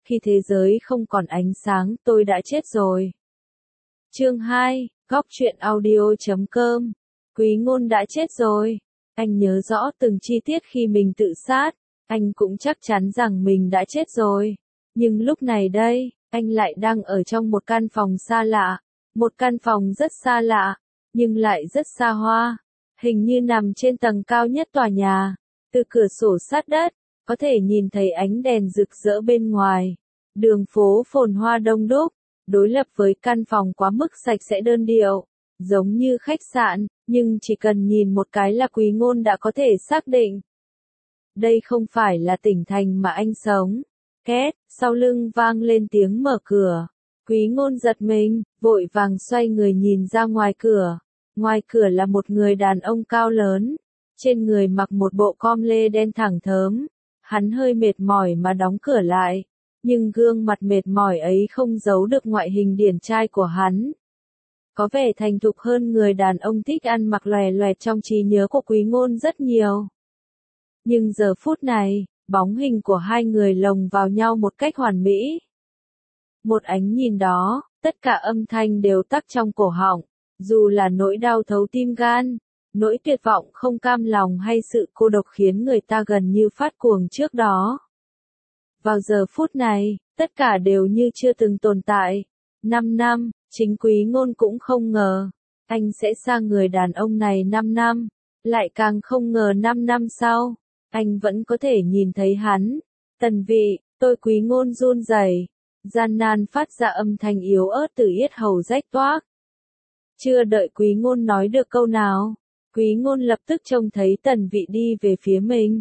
khi thế giới không còn ánh sáng tôi đã chết rồi. Chương 2, Góc truyện audio.com. Quý Ngôn đã chết rồi. Anh nhớ rõ từng chi tiết khi mình tự sát. Anh cũng chắc chắn rằng mình đã chết rồi. Nhưng lúc này đây, anh lại đang ở trong một căn phòng xa lạ. Một căn phòng rất xa lạ, nhưng lại rất xa hoa. Hình như nằm trên tầng cao nhất tòa nhà. Từ cửa sổ sát đất, có thể nhìn thấy ánh đèn rực rỡ bên ngoài. Đường phố phồn hoa đông đúc, đối lập với căn phòng quá mức sạch sẽ đơn điệu, giống như khách sạn, nhưng chỉ cần nhìn một cái là Quý Ngôn đã có thể xác định. Đây không phải là tỉnh thành mà anh sống. Két, sau lưng vang lên tiếng mở cửa. Quý Ngôn giật mình, vội vàng xoay người nhìn ra ngoài cửa. Ngoài cửa là một người đàn ông cao lớn, trên người mặc một bộ com lê đen thẳng thớm. Hắn hơi mệt mỏi mà đóng cửa lại, nhưng gương mặt mệt mỏi ấy không giấu được ngoại hình điển trai của hắn. Có vẻ thành thục hơn người đàn ông thích ăn mặc lòe loẹt trong trí nhớ của Quý Ngôn rất nhiều. Nhưng giờ phút này, bóng hình của hai người lồng vào nhau một cách hoàn mỹ. Một ánh nhìn đó, tất cả âm thanh đều tắc trong cổ họng, dù là nỗi đau thấu tim gan, nỗi tuyệt vọng không cam lòng hay sự cô độc khiến người ta gần như phát cuồng trước đó. Vào giờ phút này, tất cả đều như chưa từng tồn tại. 5 năm, chính Quý Ngôn cũng không ngờ, anh sẽ xa người đàn ông này 5 năm, lại càng không ngờ 5 năm sau, anh vẫn có thể nhìn thấy hắn. Tần Vị, tôi Quý Ngôn run rẩy, gian nan phát ra âm thanh yếu ớt từ yết hầu rách toác. Chưa đợi Quý Ngôn nói được câu nào, Quý Ngôn lập tức trông thấy Tần Vị đi về phía mình.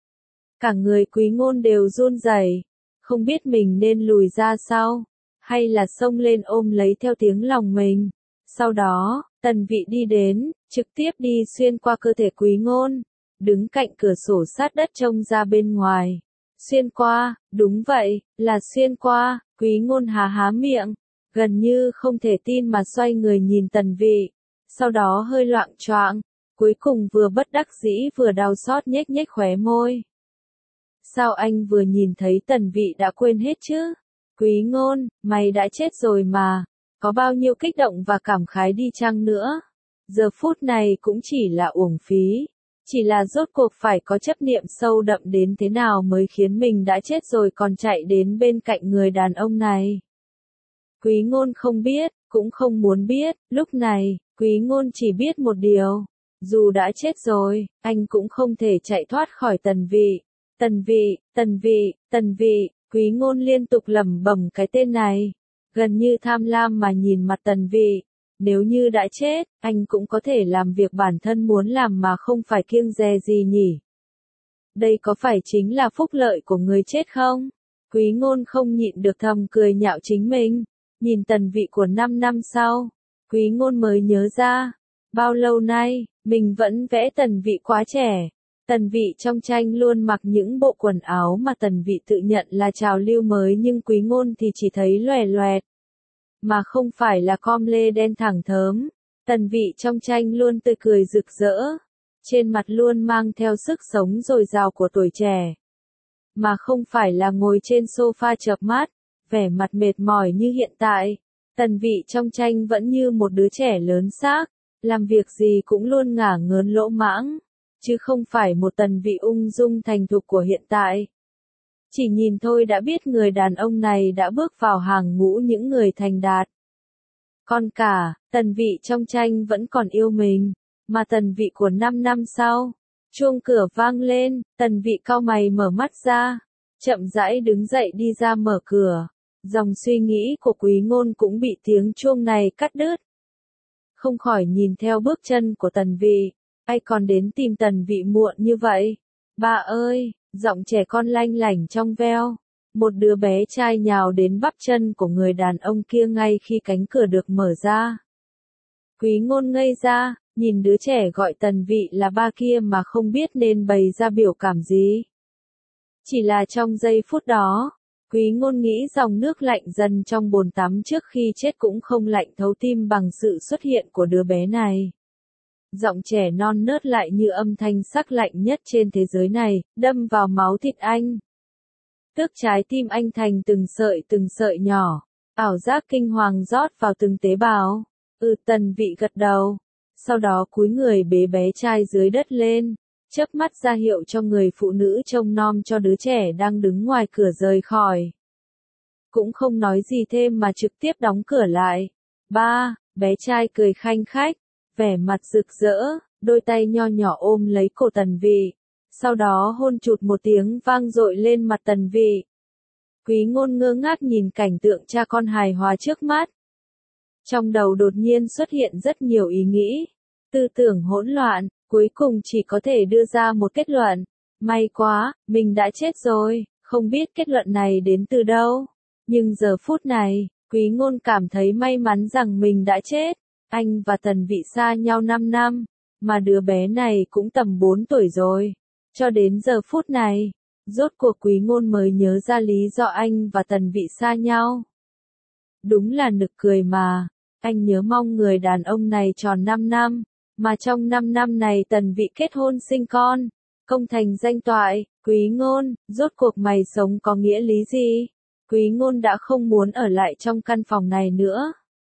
Cả người Quý Ngôn đều run rẩy, không biết mình nên lùi ra sau, hay là xông lên ôm lấy theo tiếng lòng mình. Sau đó, Tần Vị đi đến, trực tiếp đi xuyên qua cơ thể Quý Ngôn, đứng cạnh cửa sổ sát đất trông ra bên ngoài. Xuyên qua, đúng vậy, là xuyên qua. Quý Ngôn há há miệng, gần như không thể tin mà xoay người nhìn Tần Vị, sau đó hơi loạng choạng, cuối cùng vừa bất đắc dĩ vừa đau xót nhếch nhếch khóe môi. Sao anh vừa nhìn thấy Tần Vị đã quên hết chứ? Quý Ngôn, mày đã chết rồi mà, có bao nhiêu kích động và cảm khái đi chăng nữa? Giờ phút này cũng chỉ là uổng phí, chỉ là rốt cuộc phải có chấp niệm sâu đậm đến thế nào mới khiến mình đã chết rồi còn chạy đến bên cạnh người đàn ông này. Quý Ngôn không biết, cũng không muốn biết, lúc này, Quý Ngôn chỉ biết một điều, dù đã chết rồi, anh cũng không thể chạy thoát khỏi Tần Vị. Tần Vị, Tần Vị, Tần Vị, Quý Ngôn liên tục lẩm bẩm cái tên này, gần như tham lam mà nhìn mặt Tần Vị. Nếu như đã chết, anh cũng có thể làm việc bản thân muốn làm mà không phải kiêng dè gì nhỉ? Đây có phải chính là phúc lợi của người chết không? Quý Ngôn không nhịn được thầm cười nhạo chính mình. Nhìn Tần Vị của 5 năm sau, Quý Ngôn mới nhớ ra, bao lâu nay, mình vẫn vẽ Tần Vị quá trẻ. Tần Vị trong tranh luôn mặc những bộ quần áo mà Tần Vị tự nhận là trào lưu mới nhưng Quý Ngôn thì chỉ thấy loè loẹt. Mà không phải là com lê đen thẳng thớm. Tần Vị trong tranh luôn tươi cười rực rỡ, trên mặt luôn mang theo sức sống dồi dào của tuổi trẻ. Mà không phải là ngồi trên sofa chợp mắt, vẻ mặt mệt mỏi như hiện tại. Tần Vị trong tranh vẫn như một đứa trẻ lớn xác, làm việc gì cũng luôn ngả ngớn lỗ mãng, chứ không phải một Tần Vị ung dung thành thục của hiện tại. Chỉ nhìn thôi đã biết người đàn ông này đã bước vào hàng ngũ những người thành đạt. Còn cả, Tần Vị trong tranh vẫn còn yêu mình, mà Tần Vị của 5 năm sau, chuông cửa vang lên, Tần Vị cau mày mở mắt ra, chậm rãi đứng dậy đi ra mở cửa. Dòng suy nghĩ của Quý Ngôn cũng bị tiếng chuông này cắt đứt. Không khỏi nhìn theo bước chân của Tần Vị, ai còn đến tìm Tần Vị muộn như vậy? Bà ơi! Giọng trẻ con lanh lảnh trong veo, một đứa bé trai nhào đến bắp chân của người đàn ông kia ngay khi cánh cửa được mở ra. Quý Ngôn ngây ra, nhìn đứa trẻ gọi Tần Vị là ba kia mà không biết nên bày ra biểu cảm gì. Chỉ là trong giây phút đó, Quý Ngôn nghĩ dòng nước lạnh dần trong bồn tắm trước khi chết cũng không lạnh thấu tim bằng sự xuất hiện của đứa bé này. Giọng trẻ non nớt lại như âm thanh sắc lạnh nhất trên thế giới này, đâm vào máu thịt anh. Tức trái tim anh thành từng sợi nhỏ. Ảo giác kinh hoàng rót vào từng tế bào. Tần Vị gật đầu. Sau đó cúi người bế bé trai dưới đất lên, chớp mắt ra hiệu cho người phụ nữ trông nom cho đứa trẻ đang đứng ngoài cửa rời khỏi. Cũng không nói gì thêm mà trực tiếp đóng cửa lại. Ba, bé trai cười khanh khách, vẻ mặt rực rỡ, đôi tay nho nhỏ ôm lấy cổ Tần Vị. Sau đó hôn chụt một tiếng vang dội lên mặt Tần Vị. Quý Ngôn ngơ ngác nhìn cảnh tượng cha con hài hòa trước mắt. Trong đầu đột nhiên xuất hiện rất nhiều ý nghĩ, tư tưởng hỗn loạn, cuối cùng chỉ có thể đưa ra một kết luận. May quá, mình đã chết rồi, không biết kết luận này đến từ đâu. Nhưng giờ phút này, Quý Ngôn cảm thấy may mắn rằng mình đã chết. Anh và Tần Vị xa nhau 5 năm, mà đứa bé này cũng tầm 4 tuổi rồi. Cho đến giờ phút này, rốt cuộc Quý Ngôn mới nhớ ra lý do anh và Tần Vị xa nhau. Đúng là nực cười mà, anh nhớ mong người đàn ông này tròn 5 năm, mà trong 5 năm này Tần Vị kết hôn sinh con, công thành danh toại. Quý Ngôn, rốt cuộc mày sống có nghĩa lý gì? Quý Ngôn đã không muốn ở lại trong căn phòng này nữa.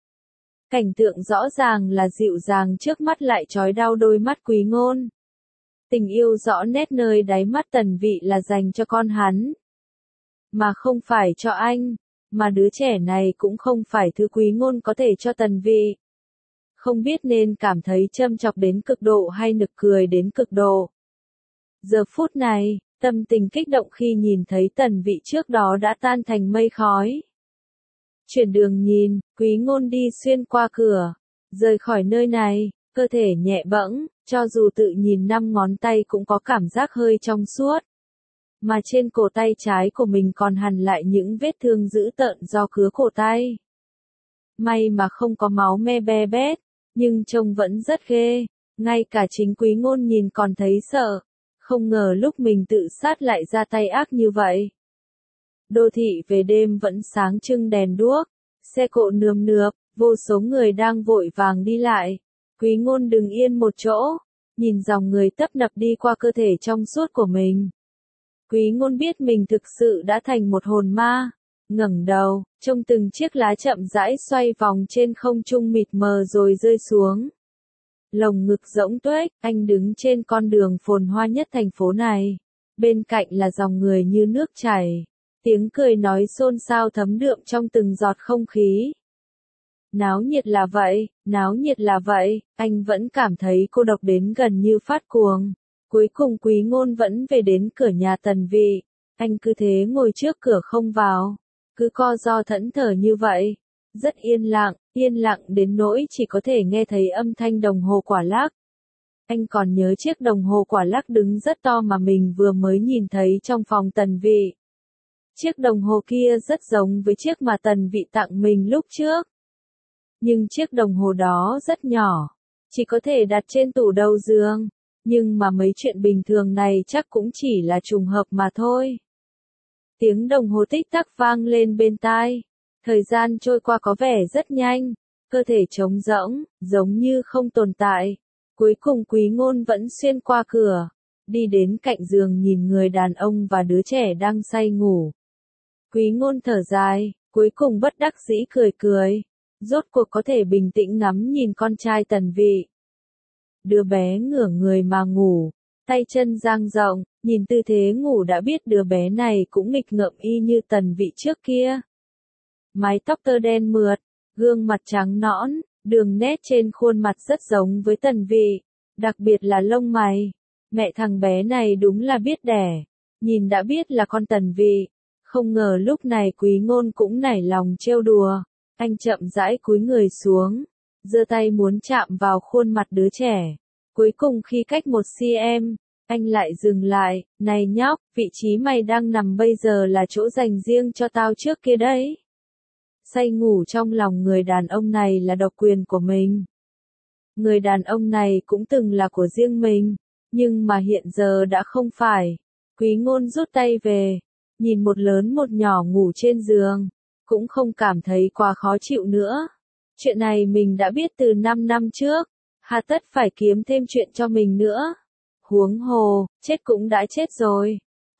Cảnh tượng rõ ràng là dịu dàng trước mắt lại trói đau đôi mắt Quý Ngôn. Tình yêu rõ nét nơi đáy mắt Tần Vị là dành cho con hắn, mà không phải cho anh, mà đứa trẻ này cũng không phải thứ Quý Ngôn có thể cho Tần Vị. Không biết nên cảm thấy châm chọc đến cực độ hay nực cười đến cực độ. Giờ phút này, tâm tình kích động khi nhìn thấy Tần Vị trước đó đã tan thành mây khói. Chuyển đường nhìn, Quý Ngôn đi xuyên qua cửa, rời khỏi nơi này, cơ thể nhẹ bẫng, cho dù tự nhìn 5 ngón tay cũng có cảm giác hơi trong suốt. Mà trên cổ tay trái của mình còn hằn lại những vết thương dữ tợn do cứa cổ tay. May mà không có máu me be bét, nhưng trông vẫn rất ghê, ngay cả chính Quý Ngôn nhìn còn thấy sợ, không ngờ lúc mình tự sát lại ra tay ác như vậy. Đô thị về đêm vẫn sáng trưng đèn đuốc, xe cộ nườm nượp, vô số người đang vội vàng đi lại. Quý Ngôn đứng yên một chỗ, nhìn dòng người tấp nập đi qua cơ thể trong suốt của mình. Quý Ngôn biết mình thực sự đã thành một hồn ma, ngẩng đầu, trông từng chiếc lá chậm rãi xoay vòng trên không trung mịt mờ rồi rơi xuống. Lồng ngực rỗng tuếch, anh đứng trên con đường phồn hoa nhất thành phố này. Bên cạnh là dòng người như nước chảy. Tiếng cười nói xôn xao thấm đượm trong từng giọt không khí. Náo nhiệt là vậy, anh vẫn cảm thấy cô độc đến gần như phát cuồng. Cuối cùng Quý Ngôn vẫn về đến cửa nhà Tần Vị. Anh cứ thế ngồi trước cửa không vào, cứ co ro thẫn thờ như vậy. Rất yên lặng đến nỗi chỉ có thể nghe thấy âm thanh đồng hồ quả lắc. Anh còn nhớ chiếc đồng hồ quả lắc đứng rất to mà mình vừa mới nhìn thấy trong phòng Tần Vị. Chiếc đồng hồ kia rất giống với chiếc mà Tần Vị tặng mình lúc trước. Nhưng chiếc đồng hồ đó rất nhỏ, chỉ có thể đặt trên tủ đầu giường. Nhưng mà mấy chuyện bình thường này chắc cũng chỉ là trùng hợp mà thôi. Tiếng đồng hồ tích tắc vang lên bên tai. Thời gian trôi qua có vẻ rất nhanh, cơ thể trống rỗng, giống như không tồn tại. Cuối cùng Quý Ngôn vẫn xuyên qua cửa, đi đến cạnh giường nhìn người đàn ông và đứa trẻ đang say ngủ. Quý Ngôn thở dài, cuối cùng bất đắc dĩ cười. Rốt cuộc có thể bình tĩnh ngắm nhìn con trai Tần Vị. Đứa bé ngửa người mà ngủ, tay chân dang rộng, nhìn tư thế ngủ đã biết đứa bé này cũng nghịch ngợm y như Tần Vị trước kia. Mái tóc tơ đen mượt, gương mặt trắng nõn, đường nét trên khuôn mặt rất giống với Tần Vị, đặc biệt là lông mày. Mẹ thằng bé này đúng là biết đẻ, nhìn đã biết là con Tần Vị. Không ngờ lúc này Quý Ngôn cũng nảy lòng trêu đùa, anh chậm rãi cúi người xuống, giơ tay muốn chạm vào khuôn mặt đứa trẻ. Cuối cùng khi cách 1 cm, anh lại dừng lại, này nhóc, vị trí mày đang nằm bây giờ là chỗ dành riêng cho tao trước kia đấy. Say ngủ trong lòng người đàn ông này là độc quyền của mình. Người đàn ông này cũng từng là của riêng mình, nhưng mà hiện giờ đã không phải. Quý Ngôn rút tay về, nhìn một lớn một nhỏ ngủ trên giường, cũng không cảm thấy quá khó chịu nữa. Chuyện này mình đã biết từ 5 năm trước, hà tất phải kiếm thêm chuyện cho mình nữa. Huống hồ, chết cũng đã chết rồi.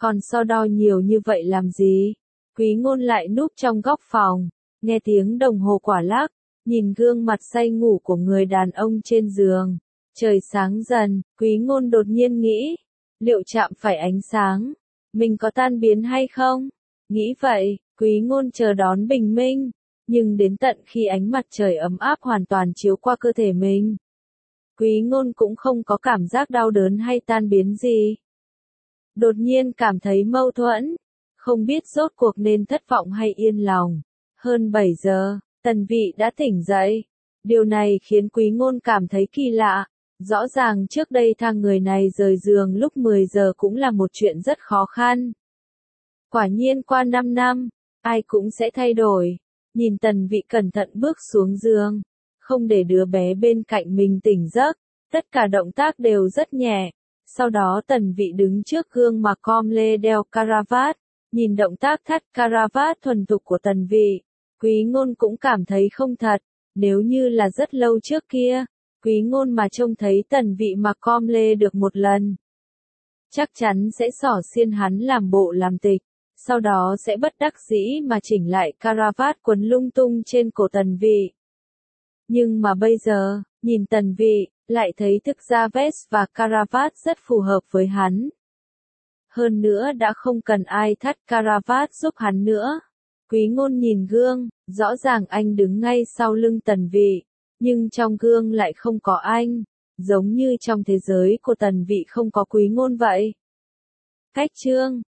Còn so đo nhiều như vậy làm gì? Quý ngôn lại núp trong góc phòng, nghe tiếng đồng hồ quả lắc, nhìn gương mặt say ngủ của người đàn ông trên giường. Trời sáng dần, quý ngôn đột nhiên nghĩ, liệu chạm phải ánh sáng, mình có tan biến hay không? Nghĩ vậy, quý ngôn chờ đón bình minh, nhưng đến tận khi ánh mặt trời ấm áp hoàn toàn chiếu qua cơ thể mình, quý ngôn cũng không có cảm giác đau đớn hay tan biến gì. Đột nhiên cảm thấy mâu thuẫn, không biết rốt cuộc nên thất vọng hay yên lòng. Hơn 7 giờ, Tần Vị đã tỉnh dậy. Điều này khiến quý ngôn cảm thấy kỳ lạ. Rõ ràng trước đây thang người này rời giường lúc 10 giờ cũng là một chuyện rất khó khăn. Quả nhiên qua 5 năm, ai cũng sẽ thay đổi. Nhìn Tần Vị cẩn thận bước xuống giường, không để đứa bé bên cạnh mình tỉnh giấc, tất cả động tác đều rất nhẹ. Sau đó Tần Vị đứng trước gương mặc com lê đeo caravat, nhìn động tác thắt caravat thuần thục của Tần Vị, quý ngôn cũng cảm thấy không thật. Nếu như là rất lâu trước kia, quý ngôn mà trông thấy Tần Vị mặc com lê được một lần, chắc chắn sẽ xỏ xiên hắn làm bộ làm tịch, sau đó sẽ bất đắc dĩ mà chỉnh lại caravat quấn lung tung trên cổ Tần Vị. Nhưng mà bây giờ, nhìn Tần Vị, lại thấy thực ra vest và caravat rất phù hợp với hắn. Hơn nữa đã không cần ai thắt caravat giúp hắn nữa. Quý ngôn nhìn gương, rõ ràng anh đứng ngay sau lưng Tần Vị, nhưng trong gương lại không có anh, giống như trong thế giới của Tần Vị không có quý ngôn vậy. Cách chương